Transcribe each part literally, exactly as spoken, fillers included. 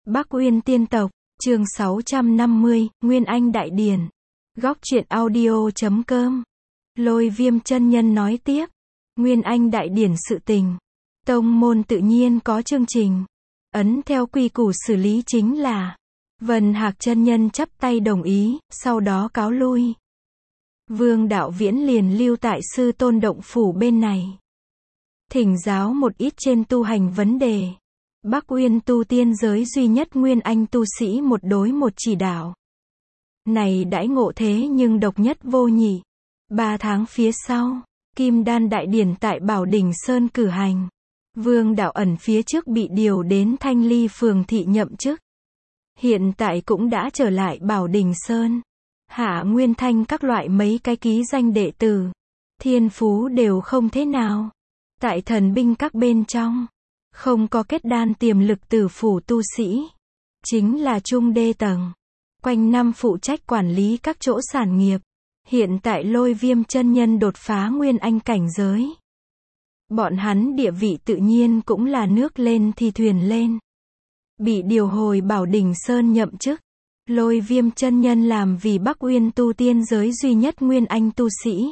Bắc Uyên tiên tộc, chương sáu trăm năm mươi, Nguyên Anh Đại Điển. Góc truyện audio chấm com. Lôi Viêm chân nhân nói tiếp. Nguyên Anh Đại Điển sự tình. Tông môn tự nhiên có chương trình. Ấn theo quy củ xử lý chính là. Vân Hạc chân nhân chắp tay đồng ý, sau đó cáo lui. Vương Đạo Viễn liền lưu tại sư tôn động phủ bên này. Thỉnh giáo một ít trên tu hành vấn đề. Bắc Uyên tu tiên giới duy nhất Nguyên Anh tu sĩ một đối một chỉ đạo. Này đãi ngộ thế nhưng độc nhất vô nhị. Ba tháng phía sau, Kim Đan Đại Điển tại Bảo Đỉnh Sơn cử hành. Vương Đạo Ẩn phía trước bị điều đến Thanh Ly phường thị nhậm chức. Hiện tại cũng đã trở lại Bảo Đỉnh Sơn. Hạ Nguyên Thanh các loại mấy cái ký danh đệ tử. Thiên phú đều không thế nào. Tại thần binh các bên trong. Không có kết đan tiềm lực tử phủ tu sĩ. Chính là trung đê tầng. Quanh năm phụ trách quản lý các chỗ sản nghiệp. Hiện tại Lôi Viêm chân nhân đột phá Nguyên Anh cảnh giới. Bọn hắn địa vị tự nhiên cũng là nước lên thì thuyền lên. Bị điều hồi Bảo Đỉnh Sơn nhậm chức. Lôi Viêm chân nhân làm vì Bắc Uyên tu tiên giới duy nhất Nguyên Anh tu sĩ.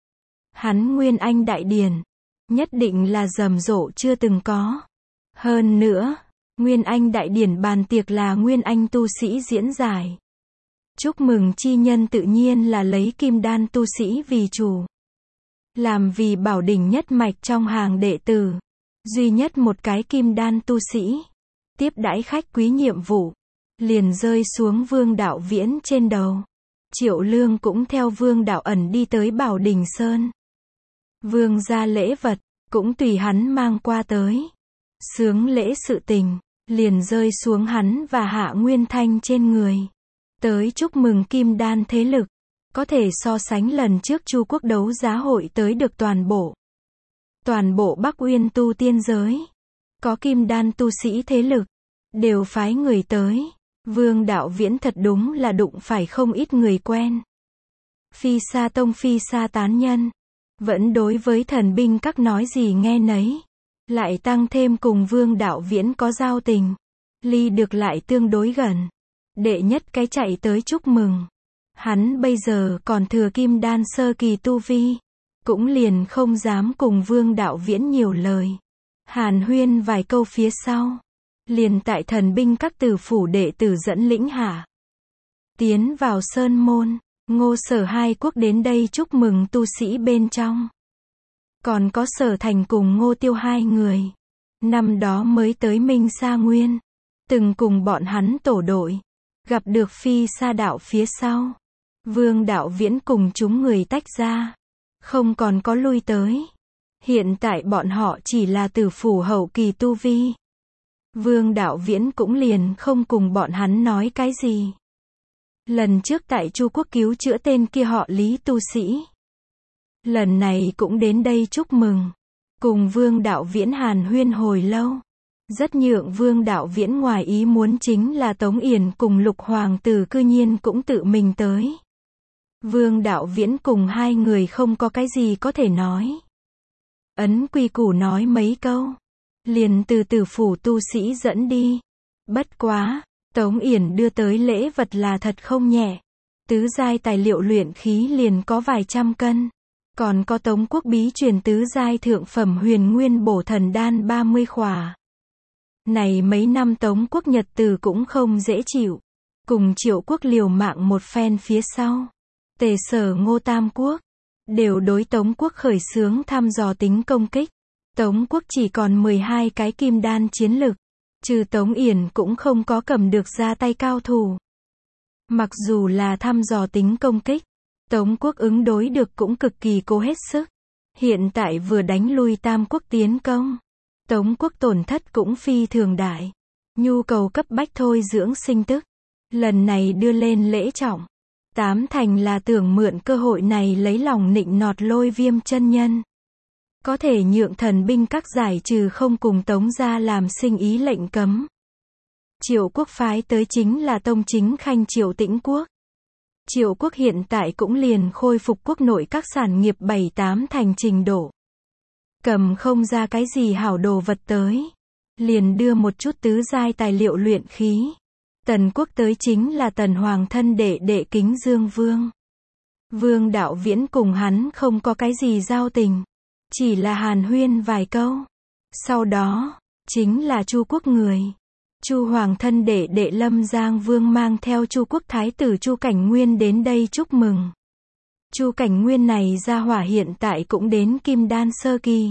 Hắn Nguyên Anh Đại Điển. Nhất định là rầm rộ chưa từng có. Hơn nữa, Nguyên Anh Đại Điển bàn tiệc là Nguyên Anh tu sĩ diễn giải. Chúc mừng chi nhân tự nhiên là lấy Kim Đan tu sĩ vì chủ. Làm vì Bảo Đỉnh nhất mạch trong hàng đệ tử. Duy nhất một cái Kim Đan tu sĩ. Tiếp đãi khách quý nhiệm vụ. Liền rơi xuống Vương Đạo Viễn trên đầu. Triệu Lương cũng theo Vương Đạo Ẩn đi tới Bảo Đỉnh Sơn. Vương ra lễ vật, cũng tùy hắn mang qua tới. Sướng lễ sự tình, liền rơi xuống hắn và Hạ Nguyên Thanh trên người. Tới chúc mừng Kim Đan thế lực. Có thể so sánh lần trước Chu Quốc đấu giá hội tới được toàn bộ. Toàn bộ Bắc Uyên tu tiên giới. Có Kim Đan tu sĩ thế lực. Đều phái người tới. Vương Đạo Viễn thật đúng là đụng phải không ít người quen. Phi Sa Tông Phi Sa tán nhân. Vẫn đối với thần binh các nói gì nghe nấy. Lại tăng thêm cùng Vương Đạo Viễn có giao tình. Ly được lại tương đối gần. Đệ nhất cái chạy tới chúc mừng. Hắn bây giờ còn thừa Kim Đan sơ kỳ tu vi. Cũng liền không dám cùng Vương Đạo Viễn nhiều lời. Hàn huyên vài câu phía sau. Liền tại thần binh các tử phủ đệ tử dẫn lĩnh hạ. Tiến vào sơn môn. Ngô Sở hai quốc đến đây chúc mừng tu sĩ bên trong. Còn có Sở Thành cùng Ngô Tiêu hai người. Năm đó mới tới Minh Sa Nguyên. Từng cùng bọn hắn tổ đội. Gặp được Phi Sa đạo phía sau. Vương Đạo Viễn cùng chúng người tách ra. Không còn có lui tới. Hiện tại bọn họ chỉ là tử phủ hậu kỳ tu vi. Vương Đạo Viễn cũng liền không cùng bọn hắn nói cái gì. Lần trước tại Chu Quốc cứu chữa tên kia họ Lý tu sĩ. Lần này cũng đến đây chúc mừng. Cùng Vương Đạo Viễn hàn huyên hồi lâu. Rất nhượng Vương Đạo Viễn ngoài ý muốn chính là Tống Yển cùng Lục Hoàng tử cư nhiên cũng tự mình tới. Vương Đạo Viễn cùng hai người không có cái gì có thể nói. Ấn quy củ nói mấy câu. Liền từ tử phủ tu sĩ dẫn đi. Bất quá, Tống Yển đưa tới lễ vật là thật không nhẹ. Tứ giai tài liệu luyện khí liền có vài trăm cân. Còn có Tống Quốc bí truyền tứ giai thượng phẩm huyền nguyên bổ thần đan ba mươi khỏa. Này mấy năm Tống Quốc nhật tử cũng không dễ chịu. Cùng Triệu Quốc liều mạng một phen phía sau. Tề Sở Ngô Tam Quốc. Đều đối Tống Quốc khởi xướng thăm dò tính công kích. Tống Quốc chỉ còn mười hai cái kim đan chiến lực. Trừ Tống Yển cũng không có cầm được ra tay cao thủ. Mặc dù là thăm dò tính công kích. Tống Quốc ứng đối được cũng cực kỳ cố hết sức. Hiện tại vừa đánh lui Tam Quốc tiến công. Tống Quốc tổn thất cũng phi thường đại. Nhu cầu cấp bách thôi dưỡng sinh tức. Lần này đưa lên lễ trọng. Tám thành là tưởng mượn cơ hội này lấy lòng nịnh nọt Lôi Viêm chân nhân. Có thể nhượng thần binh các giải trừ không cùng Tống gia làm sinh ý lệnh cấm. Triệu Quốc phái tới chính là tông chính khanh Triệu Tĩnh Quốc. Triệu Quốc hiện tại cũng liền khôi phục quốc nội các sản nghiệp bảy tám thành trình độ. Cầm không ra cái gì hảo đồ vật tới. liền đưa một chút tứ giai tài liệu luyện khí. Tần Quốc tới chính là Tần Hoàng thân đệ đệ Kính Dương Vương. Vương Đạo Viễn cùng hắn không có cái gì giao tình, chỉ là hàn huyên vài câu. Sau đó, chính là Chu Quốc người. Chu Hoàng thân đệ đệ Lâm Giang Vương mang theo Chu Quốc thái tử Chu Cảnh Nguyên đến đây chúc mừng. Chu Cảnh Nguyên này gia hỏa hiện tại cũng đến kim đan sơ kỳ.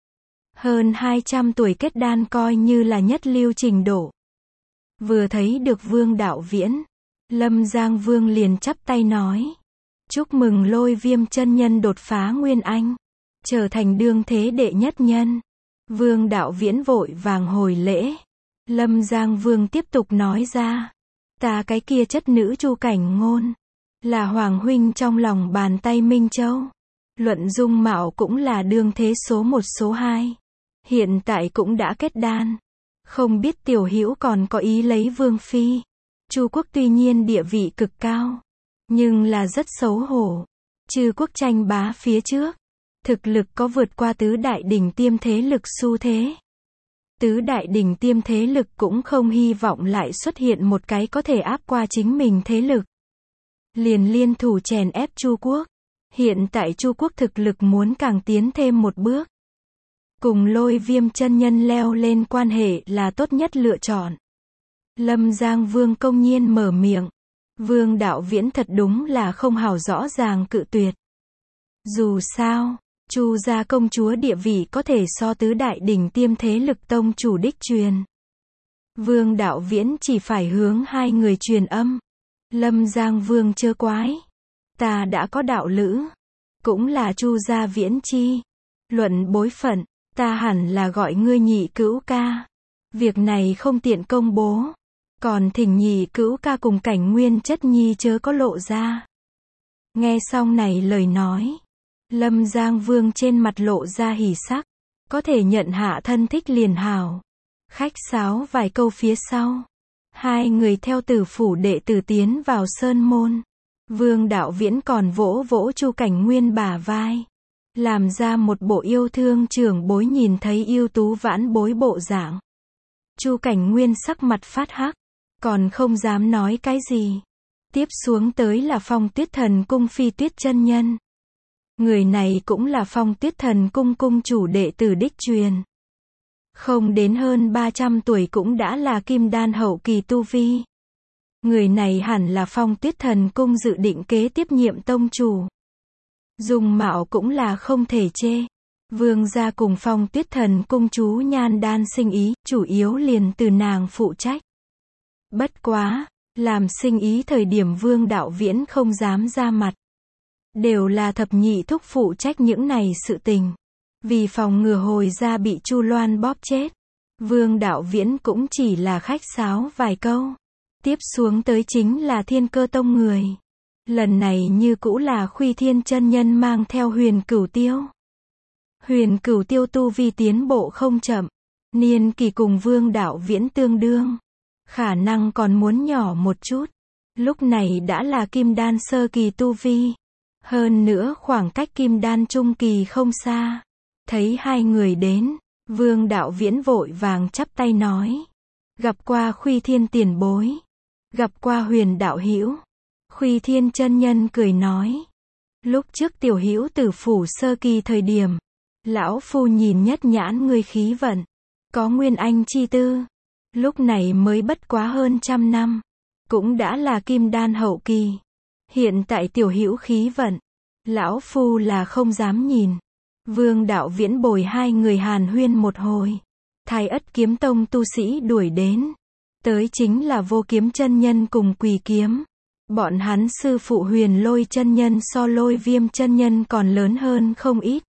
Hơn hai trăm tuổi kết đan coi như là nhất lưu trình độ. Vừa thấy được Vương Đạo Viễn, Lâm Giang Vương liền chắp tay nói: chúc mừng Lôi Viêm chân nhân đột phá nguyên anh, trở thành đương thế đệ nhất nhân. Vương Đạo Viễn vội vàng hồi lễ. Lâm Giang Vương tiếp tục nói ra: ta cái kia chất nữ Chu Cảnh Ngôn, là Hoàng huynh trong lòng bàn tay Minh Châu. Luận dung mạo cũng là đương thế số một số hai. Hiện tại cũng đã kết đan. Không biết tiểu hữu còn có ý lấy vương phi. Chu Quốc tuy nhiên địa vị cực cao, nhưng là rất xấu hổ. Chư quốc tranh bá phía trước, thực lực có vượt qua tứ đại đỉnh tiêm thế lực xu thế. Tứ đại đỉnh tiêm thế lực cũng không hy vọng lại xuất hiện một cái có thể áp qua chính mình thế lực. Liền liên thủ chèn ép Chu Quốc. Hiện tại Chu Quốc thực lực muốn càng tiến thêm một bước. Cùng Lôi Viêm chân nhân leo lên quan hệ là tốt nhất lựa chọn. Lâm Giang Vương công nhiên mở miệng. Vương Đạo Viễn thật đúng là không hào rõ ràng cự tuyệt. Dù sao, Chu gia công chúa địa vị có thể so tứ đại đỉnh tiêm thế lực tông chủ đích truyền. Vương Đạo Viễn chỉ phải hướng hai người truyền âm. Lâm Giang Vương chớ quái. Ta đã có đạo lữ, cũng là Chu gia Viễn chi. Luận bối phận, ta hẳn là gọi ngươi nhị cữu ca. Việc này không tiện công bố. Còn thỉnh nhị cữu ca cùng Cảnh Nguyên chất nhi chớ có lộ ra. Nghe xong này lời nói, Lâm Giang Vương trên mặt lộ ra hỉ sắc. Có thể nhận hạ thân thích liền hảo. Khách sáo vài câu phía sau, hai người theo tử phủ đệ tử tiến vào sơn môn. Vương Đạo Viễn còn vỗ vỗ Chu Cảnh Nguyên bả vai, làm ra một bộ yêu thương trưởng bối nhìn thấy yêu tú vãn bối bộ dạng. Chu Cảnh Nguyên sắc mặt phát hắc, còn không dám nói cái gì. Tiếp xuống tới là Phong Tuyết Thần Cung Phi Tuyết chân nhân. Người này cũng là Phong Tuyết Thần Cung cung chủ đệ tử đích truyền. Không đến hơn ba trăm tuổi cũng đã là kim đan hậu kỳ tu vi. Người này hẳn là Phong Tuyết Thần Cung dự định kế tiếp nhiệm tông chủ. Dung mạo cũng là không thể chê. Vương gia cùng Phong Tuyết Thần Cung chú nhan đan sinh ý, chủ yếu liền từ nàng phụ trách. Bất quá, làm sinh ý thời điểm Vương Đạo Viễn không dám ra mặt. Đều là thập nhị thúc phụ trách những này sự tình. Vì phòng ngừa hồi ra bị Chu Loan bóp chết, Vương Đạo Viễn cũng chỉ là khách sáo vài câu. Tiếp xuống tới chính là Thiên Cơ Tông người. Lần này như cũ là Khuy Thiên chân nhân mang theo Huyền Cửu Tiêu. Huyền Cửu Tiêu tu vi tiến bộ không chậm, niên kỳ cùng Vương Đạo Viễn tương đương, khả năng còn muốn nhỏ một chút. Lúc này đã là kim đan sơ kỳ tu vi, hơn nữa khoảng cách kim đan trung kỳ không xa. Thấy hai người đến, Vương Đạo Viễn vội vàng chắp tay nói: gặp qua Khuy Thiên tiền bối, gặp qua Huyền đạo hữu. Khuy Thiên chân nhân cười nói: lúc trước tiểu hữu tử phủ sơ kỳ thời điểm, lão phu nhìn nhất nhãn ngươi khí vận, có nguyên anh chi tư. Lúc này mới bất quá hơn trăm năm, cũng đã là kim đan hậu kỳ. Hiện tại tiểu hữu khí vận, lão phu là không dám nhìn. Vương Đạo Viễn bồi hai người hàn huyên một hồi. Thái Ất Kiếm Tông tu sĩ đuổi đến. Tới chính là Vô Kiếm chân nhân cùng Quỳ Kiếm. Bọn hắn sư phụ Huyền Lôi chân nhân so Lôi Viêm chân nhân còn lớn hơn không ít.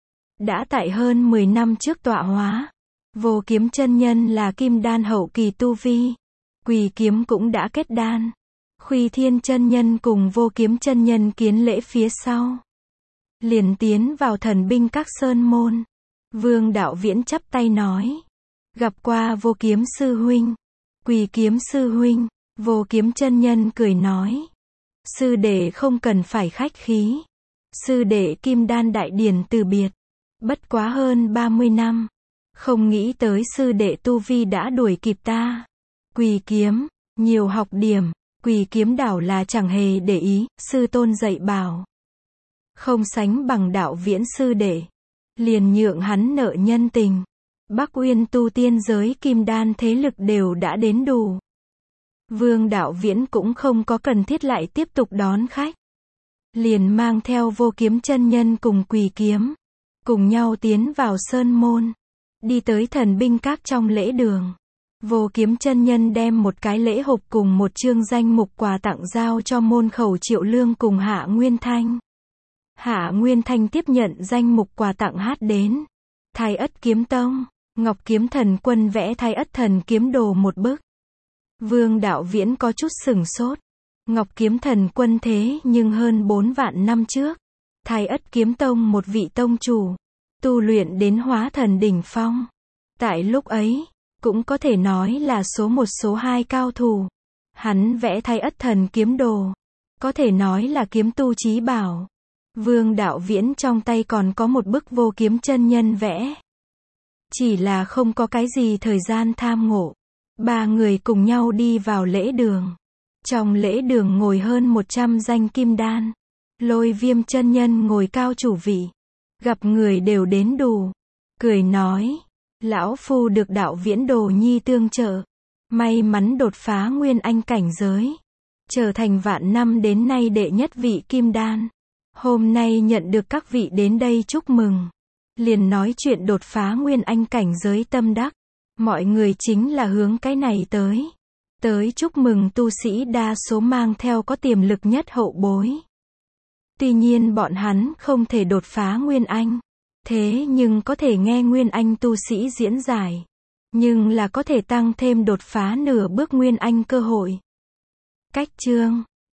Đã tại hơn mười năm trước tọa hóa. Vô Kiếm chân nhân là kim đan hậu kỳ tu vi. Quỳ Kiếm cũng đã kết đan. Khuy Thiên chân nhân cùng Vô Kiếm chân nhân kiến lễ phía sau, liền tiến vào thần binh các sơn môn. Vương Đạo Viễn chắp tay nói: gặp qua Vô Kiếm sư huynh, Quỳ Kiếm sư huynh. Vô Kiếm chân nhân cười nói: sư đệ không cần phải khách khí. Sư đệ kim đan đại điển từ biệt, bất quá hơn ba mươi năm, Không nghĩ tới sư đệ tu vi đã đuổi kịp ta. Quỳ kiếm, nhiều học điểm, quỳ kiếm đảo là chẳng hề để ý, sư tôn dạy bảo. Không sánh bằng đạo viễn sư đệ. Liền nhượng hắn nợ nhân tình. Bắc Uyên tu tiên giới kim đan thế lực đều đã đến đủ. Vương đạo viễn cũng không có cần thiết lại tiếp tục đón khách. Liền mang theo Vô Kiếm chân nhân cùng Quỳ kiếm. Cùng nhau tiến vào sơn môn. Đi tới thần binh các trong lễ đường. Vô Kiếm chân nhân đem một cái lễ hộp cùng một chương danh mục quà tặng giao cho môn khẩu Triệu Lương cùng Hạ Nguyên Thanh. Hạ Nguyên Thanh tiếp nhận danh mục quà tặng hát đến. Thái Ất kiếm tông, Ngọc Kiếm Thần Quân vẽ Thái Ất thần kiếm đồ một bức. Vương đạo viễn có chút sửng sốt. Ngọc Kiếm Thần Quân thế nhưng hơn bốn vạn năm trước. Thái Ất kiếm tông một vị tông chủ. Tu luyện đến hóa thần đỉnh phong. Tại lúc ấy, cũng có thể nói là số một số hai cao thủ. Hắn vẽ Thái Ất thần kiếm đồ. Có thể nói là kiếm tu chí bảo. Vương đạo viễn trong tay còn có một bức Vô Kiếm chân nhân vẽ. Chỉ là không có cái gì thời gian tham ngộ. Ba người cùng nhau đi vào lễ đường. Trong lễ đường ngồi hơn một trăm danh kim đan. Lôi Viêm chân nhân ngồi cao chủ vị. Gặp người đều đến đủ. Cười nói. Lão phu được đạo viễn đồ nhi tương trợ. May mắn đột phá nguyên anh cảnh giới. Trở thành vạn năm đến nay đệ nhất vị kim đan. Hôm nay nhận được các vị đến đây chúc mừng. Liền nói chuyện đột phá nguyên anh cảnh giới tâm đắc. Mọi người chính là hướng cái này tới. Tới chúc mừng tu sĩ đa số mang theo có tiềm lực nhất hậu bối. Tuy nhiên bọn hắn không thể đột phá nguyên anh. Thế nhưng có thể nghe nguyên anh tu sĩ diễn giải. Nhưng là có thể tăng thêm đột phá nửa bước nguyên anh cơ hội. Cách chương